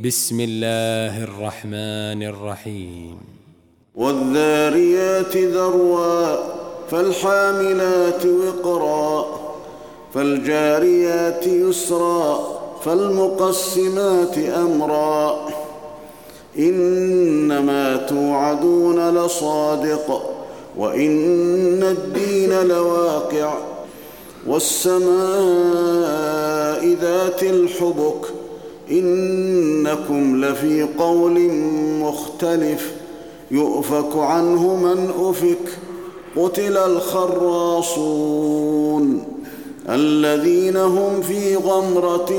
بسم الله الرحمن الرحيم. والذاريات ذروا فالحاملات وقرا فالجاريات يسرا فالمقسمات أمرا إنما توعدون لصادق وإن الدين لواقع والسماء ذات الحبك إنكم لفي قول مختلف يؤفك عنه من أفك قتل الخراصون الذين هم في غمرة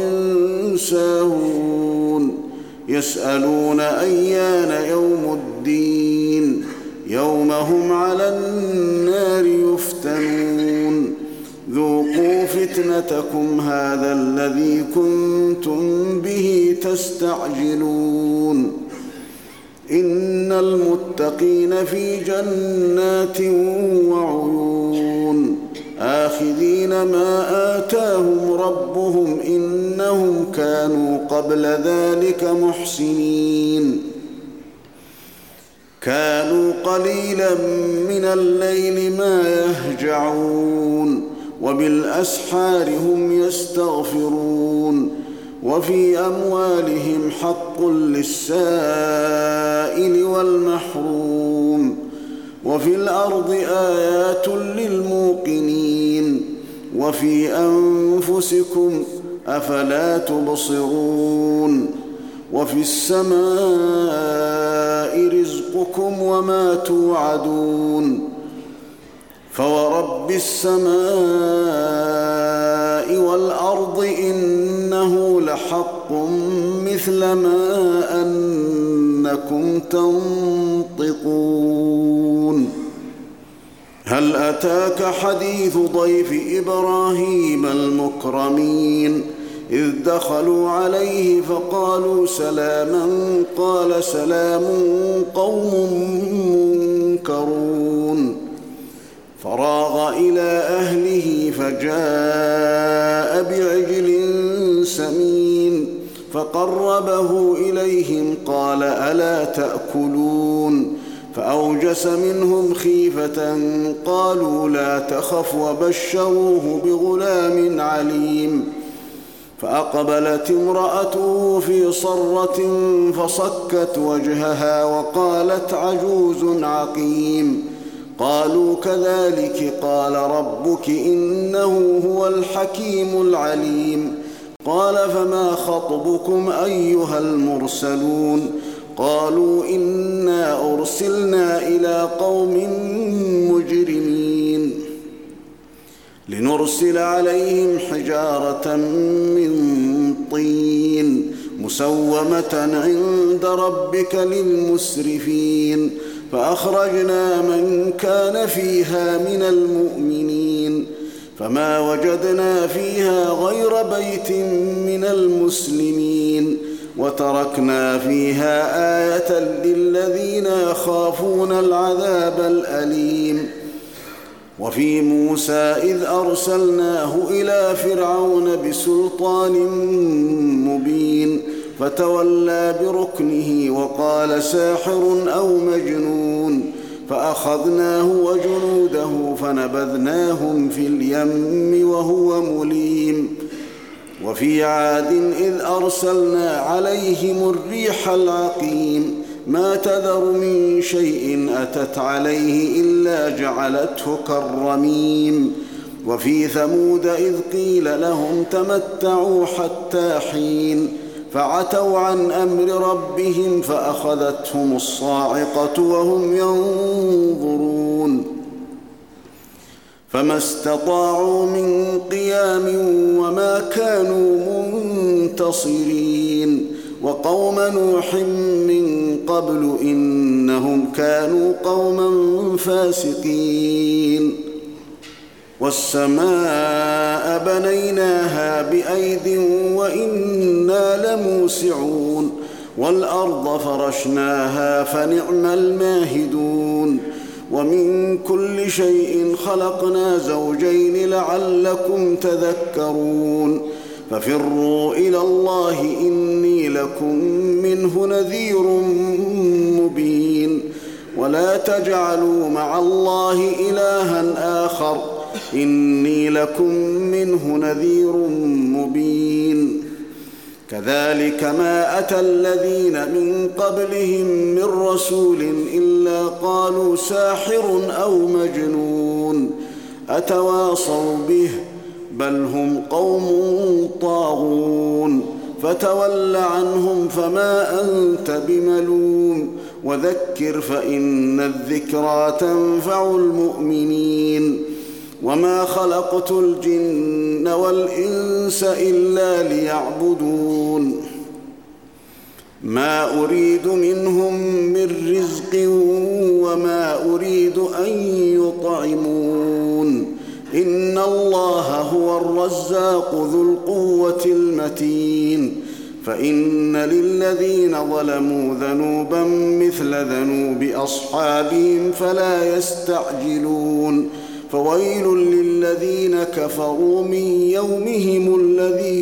ساهون يسألون أيان يوم الدين يوم هم على النار يفتنون ذوقوا فتنتكم هذا الذي كنتم به تستعجلون إن المتقين في جنات وعيون آخذين ما آتاهم ربهم إنهم كانوا قبل ذلك محسنين كانوا قليلا من الليل ما يهجعون وبالأسحار هم يستغفرون وفي أموالهم حق للسائل والمحروم وفي الأرض آيات للموقنين وفي أنفسكم أفلا تبصرون وفي السماء رزقكم وما توعدون فورب السماء والأرض إنه لحق مثل ما أنكم تنطقون هل أتاك حديث ضيف إبراهيم المكرمين إذ دخلوا عليه فقالوا سلاما قال سلام قوم منكرون فراغ إلى أهله فجاء بعجل سمين فقربه إليهم قال ألا تأكلون فأوجس منهم خيفة قالوا لا تخف وبشروه بغلام عليم فأقبلت امرأته في صرة فصكت وجهها وقالت عجوز عقيم قالوا كذلك قال ربك إنه هو الحكيم العليم قال فما خطبكم أيها المرسلون قالوا إنا أرسلنا إلى قوم مجرمين لنرسل عليهم حجارة من طين مسومة عند ربك للمسرفين فأخرجنا من كان فيها من المؤمنين فما وجدنا فيها غير بيت من المسلمين وتركنا فيها آية للذين يخافون العذاب الأليم وفي موسى إذ أرسلناه إلى فرعون بسلطان مبين فتولى بركنه وقال ساحر أو مجنون فأخذناه وجنوده فنبذناهم في اليم وهو مليم وفي عاد إذ أرسلنا عليهم الريح العقيم ما تذر من شيء أتت عليه إلا جعلته كالرميم وفي ثمود إذ قيل لهم تمتعوا حتى حين فعتوا عن أمر ربهم فأخذتهم الصاعقة وهم ينظرون فما استطاعوا من قيام وما كانوا منتصرين وقوم نوح من قبل إنهم كانوا قوما فاسقين والسماء بنيناها بأيد وإنا لموسعون والأرض فرشناها فنعم الماهدون ومن كل شيء خلقنا زوجين لعلكم تذكرون ففروا إلى الله إني لكم منه نذير مبين ولا تجعلوا مع الله إلها آخر إني لكم منه نذير مبين كذلك ما أتى الذين من قبلهم من رسول إلا قالوا ساحر أو مجنون أتواصوا به بل هم قوم طاغون فتول عنهم فما أنت بملوم وذكر فإن الذكرى تنفع المؤمنين وما خلقت الجن والإنس إلا ليعبدون ما أريد منهم من رزق وما أريد أن يطعمون إن الله هو الرزاق ذو القوة المتين فإن للذين ظلموا ذنوبا مثل ذنوب أصحابهم فلا يستعجلون فويل للذين كفروا من يومهم الذي